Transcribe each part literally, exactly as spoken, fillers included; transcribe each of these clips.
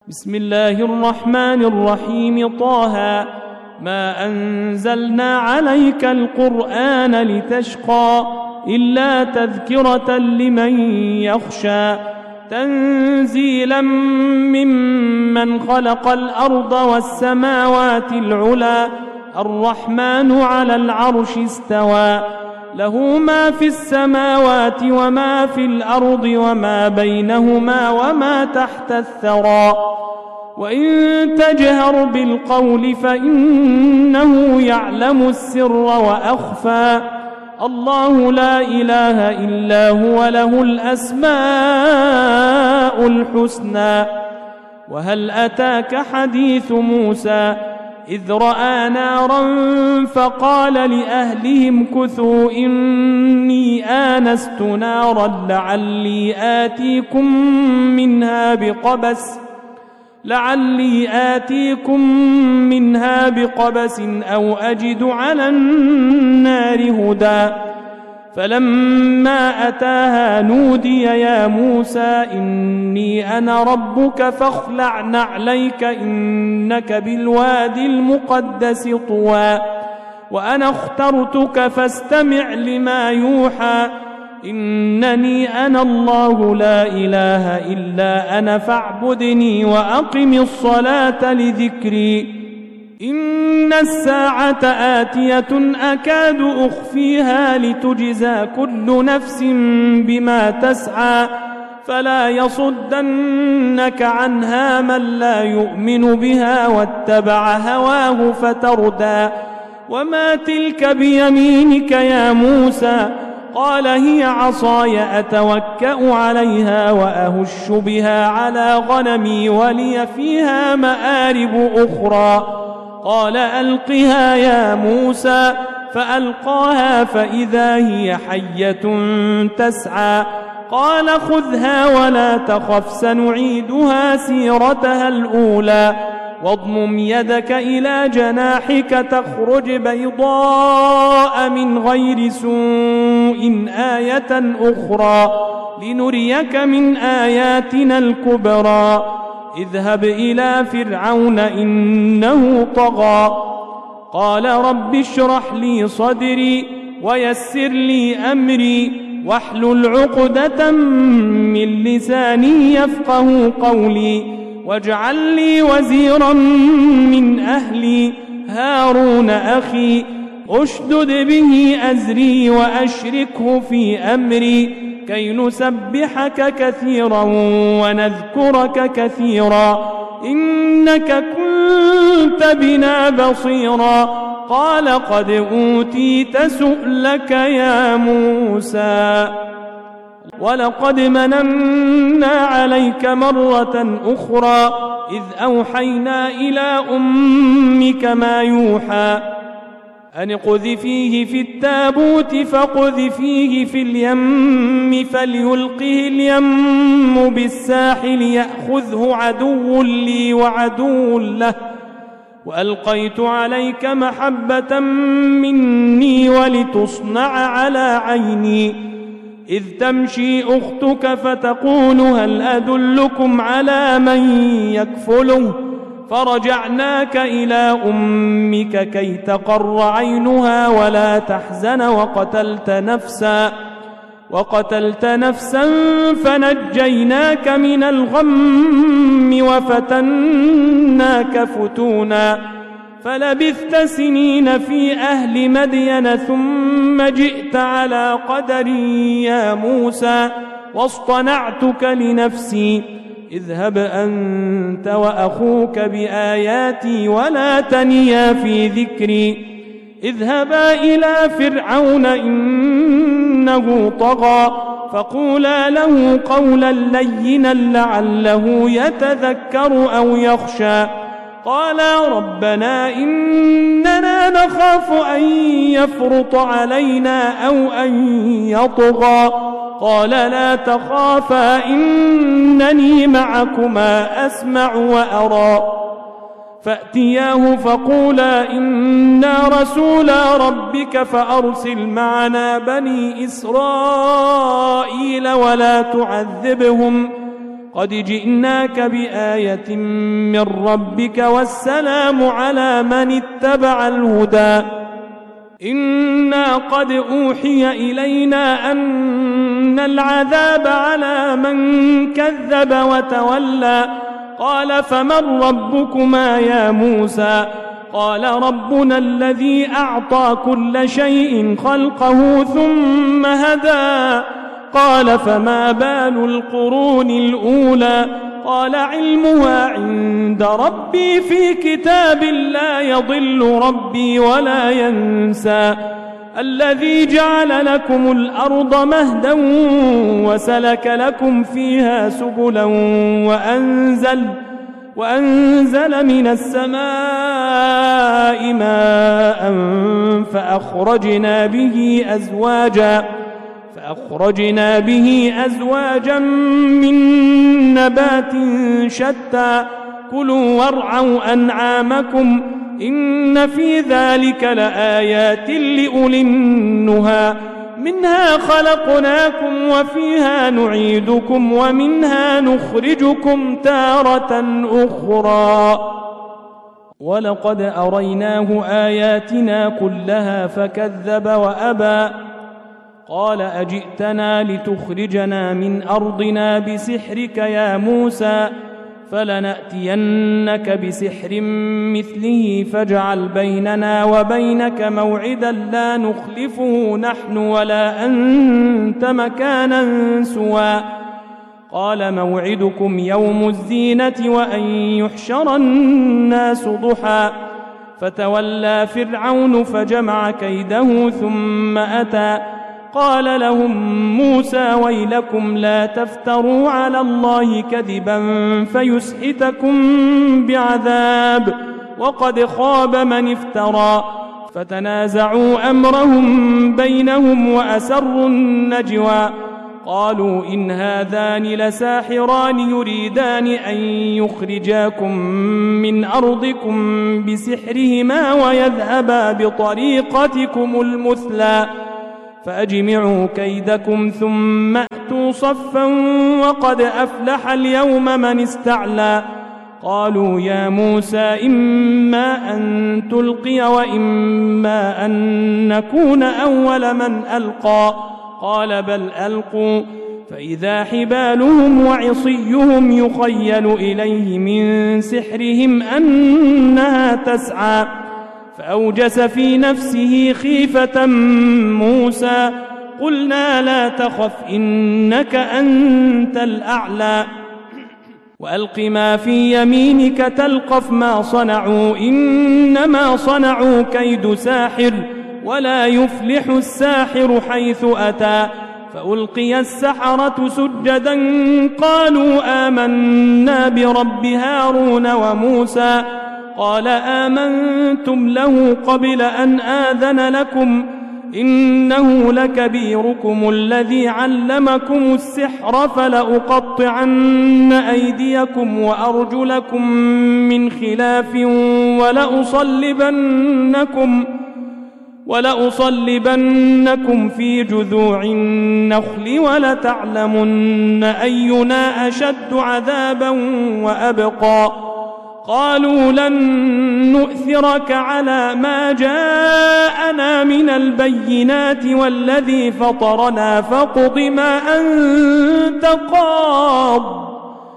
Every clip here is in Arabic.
بسم الله الرحمن الرحيم. طه ما أنزلنا عليك القرآن لتشقى إلا تذكرة لمن يخشى تنزيلا ممن خلق الأرض والسماوات العلى الرحمن على العرش استوى له ما في السماوات وما في الأرض وما بينهما وما تحت الثرى وإن تجهر بالقول فإنه يعلم السر وأخفى الله لا إله إلا هو له الأسماء الحسنى. وهل أتاك حديث موسى إذ رأى نارا فقال لأهلهم كثوا إني آنست نارا لعلي آتيكم منها بقبس لعلي آتيكم منها بقبس أو أجد على النار هدى فلما أتاها نودي يا موسى إني أنا ربك فاخلع نعليك إنك بالوادي المقدس طوى وأنا اخترتك فاستمع لما يوحى إنني أنا الله لا إله إلا أنا فاعبدني وأقم الصلاة لذكري إن الساعة آتية أكاد أخفيها لتجزى كل نفس بما تسعى فلا يصدنك عنها من لا يؤمن بها واتبع هواه فتردى وما تلك بيمينك يا موسى قال هي عصاي أتوكأ عليها وأهش بها على غنمي ولي فيها مآرب أخرى قال ألقها يا موسى فألقاها فإذا هي حية تسعى قال خذها ولا تخف سنعيدها سيرتها الأولى واضمم يدك إلى جناحك تخرج بيضاء من غير سوء آية أخرى لنريك من آياتنا الكبرى اذهب إلى فرعون إنه طغى قال رب اشرح لي صدري ويسر لي أمري واحلل عقدة من لساني يفقه قولي واجعل لي وزيرا من أهلي هارون أخي أشدد به أزري وأشركه في أمري كي نسبحك كثيرا ونذكرك كثيرا إنك كنت بنا بصيرا قال قد أوتيت سؤلك يا موسى ولقد مننا عليك مرة أخرى إذ أوحينا إلى أمك ما يوحى أن اقذفيه في التابوت فاقذفيه في اليم فليلقه اليم بالساحل يأخذه عدو لي وعدو له وألقيت عليك محبة مني ولتصنع على عيني إذ تمشي أختك فتقول هل أدلكم على من يكفله فرجعناك إلى أمك كي تقر عينها ولا تحزن وقتلت نفسا وقتلت نفسا فنجيناك من الغم وفتناك فتونا فلبثت سنين في أهل مدين ثم جئت على قدر يا موسى واصطنعتك لنفسي اذهب أنت وأخوك بآياتي ولا تنيا في ذكري اذهبا إلى فرعون إنه طغى فقولا له قولا لينا لعله يتذكر أو يخشى قالا ربنا إننا نخاف أن يفرط علينا أو أن يطغى قال لا تخافا إنني معكما أسمع وأرى فأتياه فقولا إنا رسولا ربك فأرسل معنا بني إسرائيل ولا تعذبهم قد جئناك بآية من ربك والسلام على من اتبع الهدى إنا قد أوحي إلينا أن العذاب على من كذب وتولى قال فمن ربكما يا موسى قال ربنا الذي أعطى كل شيء خلقه ثم هدى قال فما بال القرون الأولى قال علمها عند ربي في كتاب لا يضل ربي ولا ينسى الذي جعل لكم الأرض مهدا وسلك لكم فيها سبلا وأنزل وأنزل من السماء ماء فأخرجنا به أزواجا فأخرجنا به أزواجا من نبات شتى كلوا وارعوا أنعامكم إن في ذلك لآيات لأولي النهى منها خلقناكم وفيها نعيدكم ومنها نخرجكم تارة أخرى ولقد أريناه آياتنا كلها فكذب وأبى قال أجئتنا لتخرجنا من أرضنا بسحرك يا موسى فلنأتينك بسحر مثله فاجعل بيننا وبينك موعدا لا نخلفه نحن ولا أنت مكانا سوى قال موعدكم يوم الزينة وأن يحشر الناس ضحى فتولى فرعون فجمع كيده ثم أتى قال لهم موسى ويلكم لا تفتروا على الله كذبا فيسحتكم بعذاب وقد خاب من افترى فتنازعوا أمرهم بينهم وأسروا النجوى قالوا إن هذان لساحران يريدان أن يخرجاكم من أرضكم بسحرهما ويذهبا بطريقتكم المثلى فأجمعوا كيدكم ثم أتوا صفا وقد أفلح اليوم من استعلى قالوا يا موسى إما أن تلقي وإما أن نكون أول من ألقى قال بل ألقوا فإذا حبالهم وعصيهم يخيل إليه من سحرهم أنها تسعى فأوجس في نفسه خيفة موسى قلنا لا تخف إنك أنت الأعلى وألق ما في يمينك تلقف ما صنعوا إنما صنعوا كيد ساحر ولا يفلح الساحر حيث أتى فألقي السحرة سجدا قالوا آمنا برب هارون وموسى قال آمنتم له قبل أن آذن لكم إنه لكبيركم الذي علمكم السحر فلأقطعن أيديكم وأرجلكم من خلاف ولأصلبنكم ولأصلبنكم في جذوع النخل ولتعلمن أينا أشد عذابا وأبقى قالوا لن نؤثرك على ما جاءنا من البينات والذي فطرنا فاقض ما أنت قاض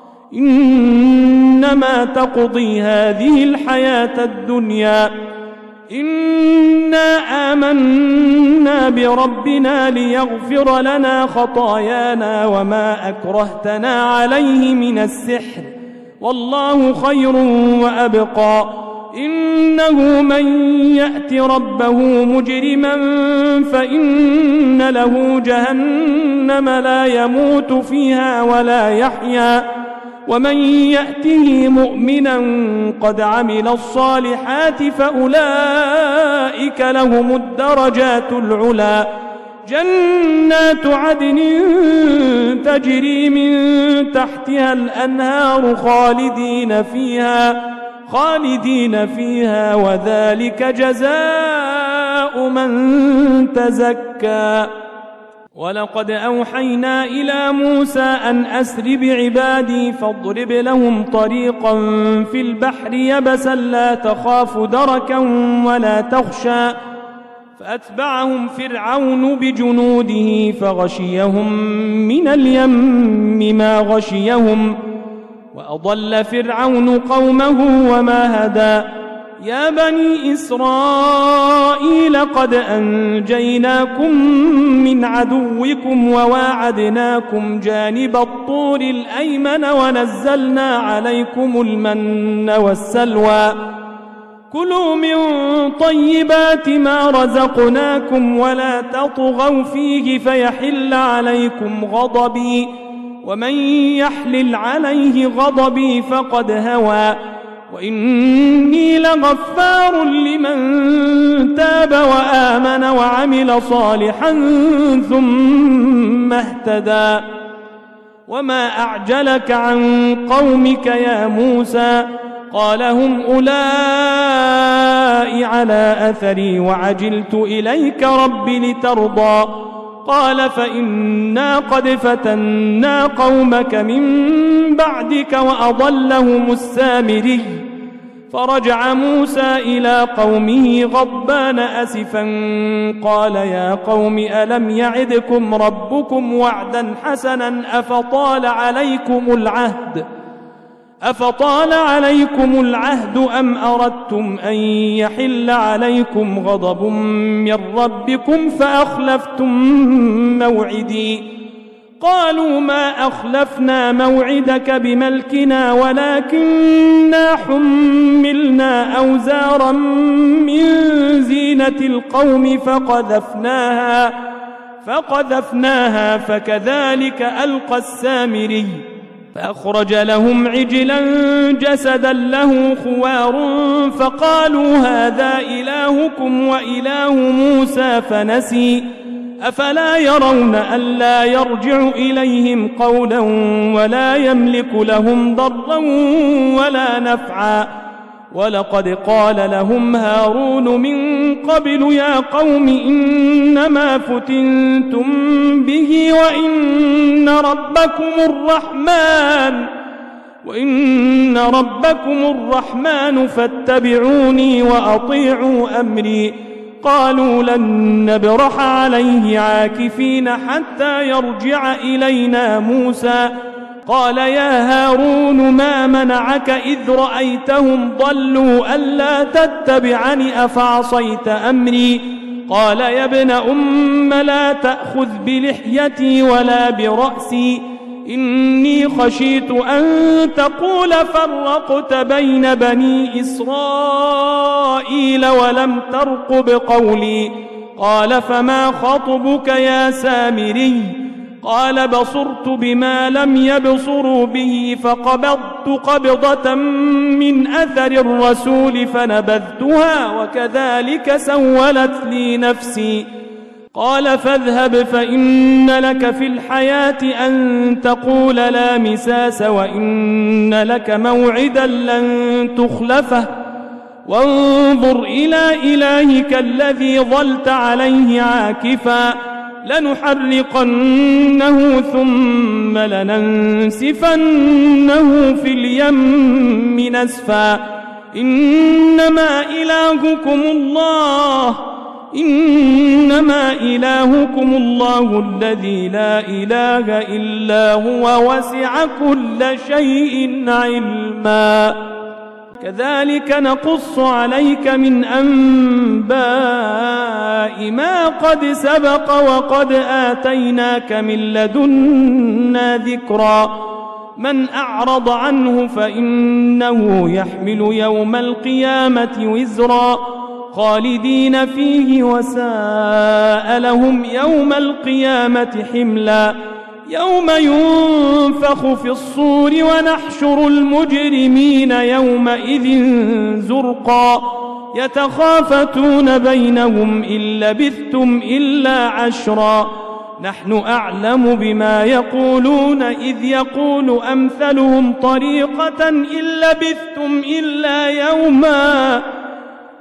إنما تقضي هذه الحياة الدنيا إنا آمنا بربنا ليغفر لنا خطايانا وما أكرهتنا عليه من السحر والله خير وأبقى إنه من يأت ربه مجرما فإن له جهنم لا يموت فيها ولا يحيا ومن يأته مؤمنا قد عمل الصالحات فأولئك لهم الدرجات العلى جنات عدن تجري من تحتها الأنهار خالدين فيها خالدين فيها وذلك جزاء من تزكى ولقد أوحينا إلى موسى أن أسر بعبادي فاضرب لهم طريقا في البحر يبسا لا تخاف دركا ولا تخشى فأتبعهم فرعون بجنوده فغشيهم من اليم ما غشيهم وأضل فرعون قومه وما هدى يا بني إسرائيل قد أنجيناكم من عدوكم وواعدناكم جانب الطور الأيمن ونزلنا عليكم المن والسلوى كلوا من طيبات ما رزقناكم ولا تطغوا فيه فيحل عليكم غضبي ومن يحلل عليه غضبي فقد هوى وإني لغفار لمن تاب وآمن وعمل صالحا ثم اهتدى وما أعجلك عن قومك يا موسى قال هم أولئك على أثري وعجلت إليك رب لترضى قال فإنا قد فتنا قومك من بعدك وأضلهم السامري فرجع موسى إلى قومه غضبان أسفا قال يا قوم ألم يعدكم ربكم وعدا حسنا أفطال عليكم العهد أفطال عليكم العهد أم أردتم أن يحل عليكم غضب من ربكم فأخلفتم موعدي قالوا ما أخلفنا موعدك بملكنا ولكننا حملنا أوزارا من زينة القوم فقذفناها فقذفناها فكذلك ألقى السامري فأخرج لهم عجلا جسدا له خوار فقالوا هذا إلهكم وإله موسى فنسي أفلا يرون ألا يرجع إليهم قولا ولا يملك لهم ضرا ولا نفعا ولقد قال لهم هارون من قبل يا قوم إنما فتنتم به وإن ربكم الرحمن وإن ربكم الرحمن فاتبعوني وأطيعوا أمري قالوا لن نبرح عليه عاكفين حتى يرجع إلينا موسى قال يا هارون ما منعك إذ رأيتهم ضلوا ألا تتبعني أفعصيت أمري قال يا ابن أم لا تأخذ بلحيتي ولا برأسي إني خشيت أن تقول فرقت بين بني إسرائيل ولم ترقب قولي قال فما خطبك يا سامري قال بصرت بما لم يبصروا به فقبضت قبضة من أثر الرسول فنبذتها وكذلك سولت لي نفسي قال فاذهب فإن لك في الحياة أن تقول لا مساس وإن لك موعدا لن تخلفه وانظر إلى إلهك الذي ظلت عليه عاكفا لنحرقنه ثم لننسفنه في اليم نسفا إنما إلهكم الله إنما إلهكم الله الذي لا إله إلا هو وسع كل شيء علما كذلك نقص عليك من أنباء ما قد سبق وقد آتيناك من لدنا ذكرا من أعرض عنه فإنه يحمل يوم القيامة وزرا خالدين فيه وساء لهم يوم القيامة حملا يوم ينفخ في الصور ونحشر المجرمين يومئذ زرقا يتخافتون بينهم إن لبثتم إلا عشرا نحن أعلم بما يقولون إذ يقول أمثلهم طريقة إن لبثتم إلا يوما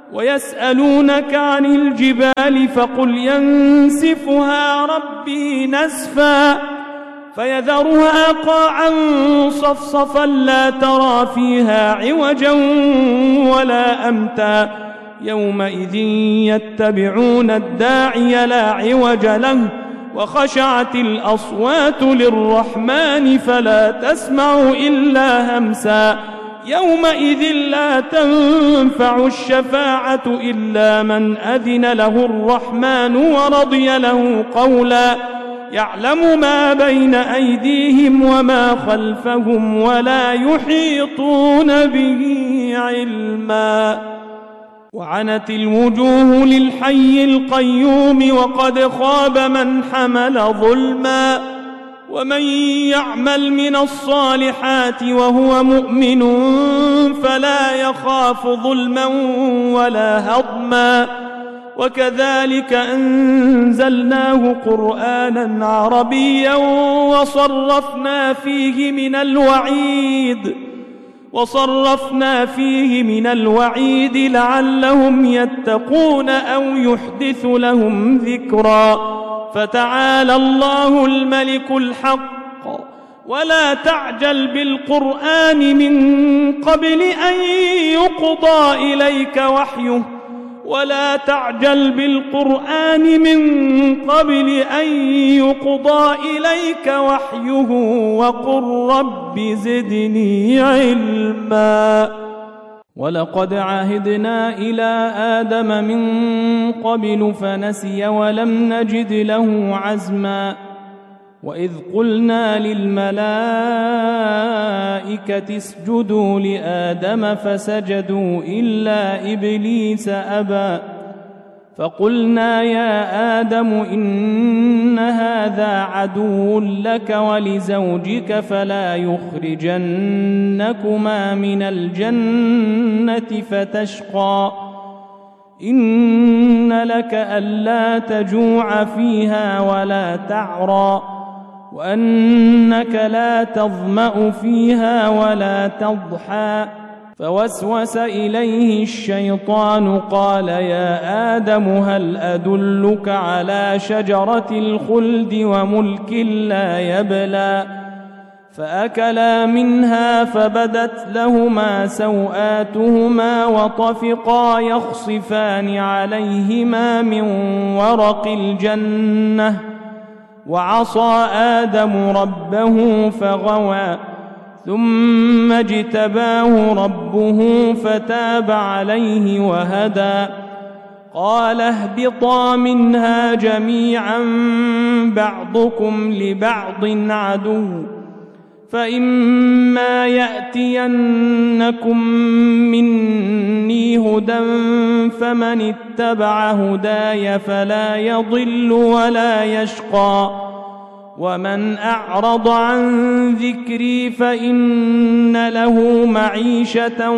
ويسألونك عن الجبال فقل ينسفها ربي نسفا فيذرها قاعا صفصفا لا ترى فيها عوجا ولا أمتا يومئذ يتبعون الداعي لا عوج له وخشعت الأصوات للرحمن فلا تسمع إلا همسا يومئذ لا تنفع الشفاعة إلا من أذن له الرحمن ورضي له قولا يعلم ما بين أيديهم وما خلفهم ولا يحيطون به علما وعنت الوجوه للحي القيوم وقد خاب من حمل ظلما ومن يعمل من الصالحات وهو مؤمن فلا يخاف ظلما ولا هضما وكذلك أنزلناه قرآنا عربيا وصرفنا فيه من الوعيد وصرفنا فيه من الوعيد لعلهم يتقون أو يحدث لهم ذكرا فتعالى الله الملك الحق ولا تعجل بالقرآن من قبل أن يقضى إليك وحيه ولا تعجل بالقرآن من قبل أن يقضى إليك وحيه وقل رب زدني علما ولقد عهدنا إلى آدم من قبل فنسي ولم نجد له عزما وإذ قلنا للملائكة اسجدوا لآدم فسجدوا إلا إبليس أبى فقلنا يا آدم إن هذا عدو لك ولزوجك فلا يخرجنكما من الجنة فتشقى إن لك ألا تجوع فيها ولا تعرى وأنك لا تظمأ فيها ولا تضحى فوسوس إليه الشيطان قال يا آدم هل أدلك على شجرة الخلد وملك لا يبلى فأكلا منها فبدت لهما سوآتهما وطفقا يخصفان عليهما من ورق الجنة وعصى آدم ربه فغوى ثم اجتباه ربه فتاب عليه وهدى قال اهبطا منها جميعا بعضكم لبعض عدو فإما يأتينكم مني هدى فمن اتبع هداي فلا يضل ولا يشقى ومن أعرض عن ذكري فإن له معيشة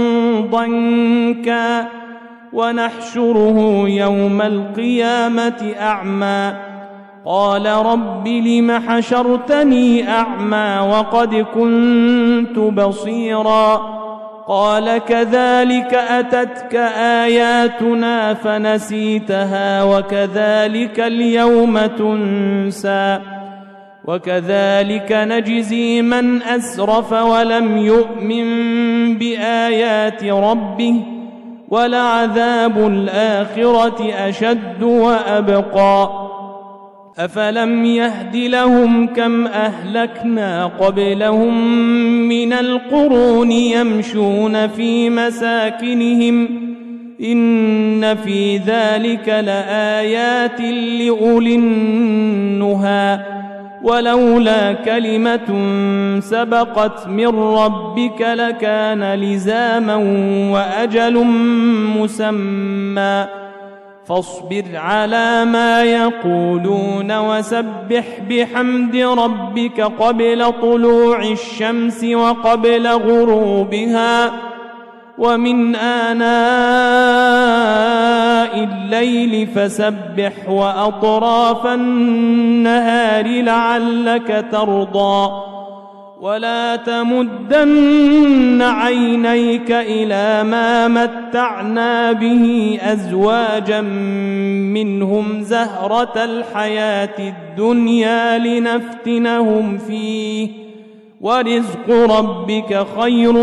ضنكا ونحشره يوم القيامة أعمى قال رب لم حشرتني أعمى وقد كنت بصيرا قال كذلك أتتك آياتنا فنسيتها وكذلك اليوم تنسى وكذلك نجزي من أسرف ولم يؤمن بآيات ربه ولعذاب الآخرة أشد وأبقى أفلم يهد لهم كم أهلكنا قبلهم من القرون يمشون في مساكنهم إن في ذلك لآيات لأولي النهى ولولا كلمة سبقت من ربك لكان لزاما وأجل مسمى فاصبر على ما يقولون وسبح بحمد ربك قبل طلوع الشمس وقبل غروبها ومن آناء الليل فسبح وأطراف النهار لعلك ترضى ولا تمدن عينيك إلى ما متعنا به أزواجا منهم زهرة الحياة الدنيا لنفتنهم فيه ورزق ربك خير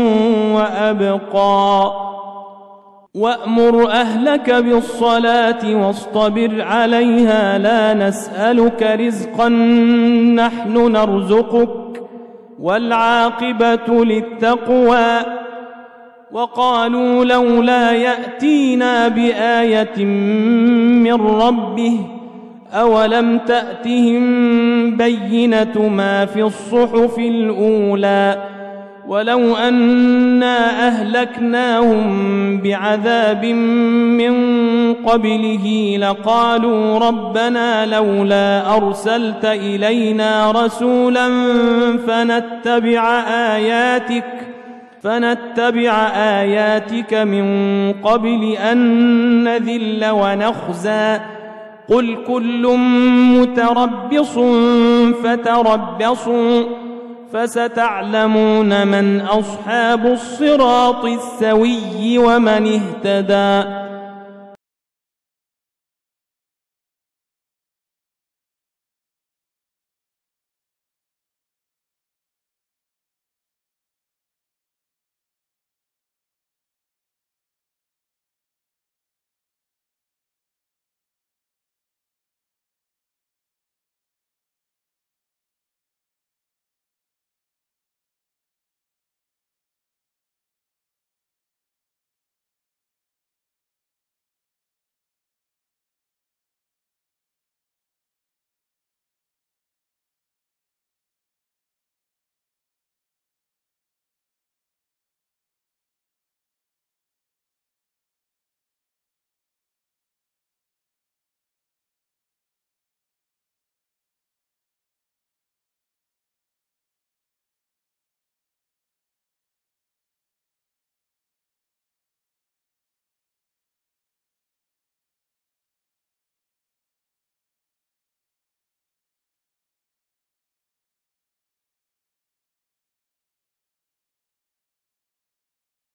وأبقى وأمر أهلك بالصلاة واصطبر عليها لا نسألك رزقا نحن نرزقك والعاقبة للتقوى وقالوا لولا يأتينا بآية من ربه أولم تأتهم بينة ما في الصحف الأولى ولو أنا أهلكناهم بعذاب من قبله لقالوا ربنا لولا أرسلت إلينا رسولا فنتبع آياتك فنتبع آياتك من قبل أن نذل ونخزى قل كل متربص فتربصوا فستعلمون من أصحاب الصراط السوي ومن اهتدى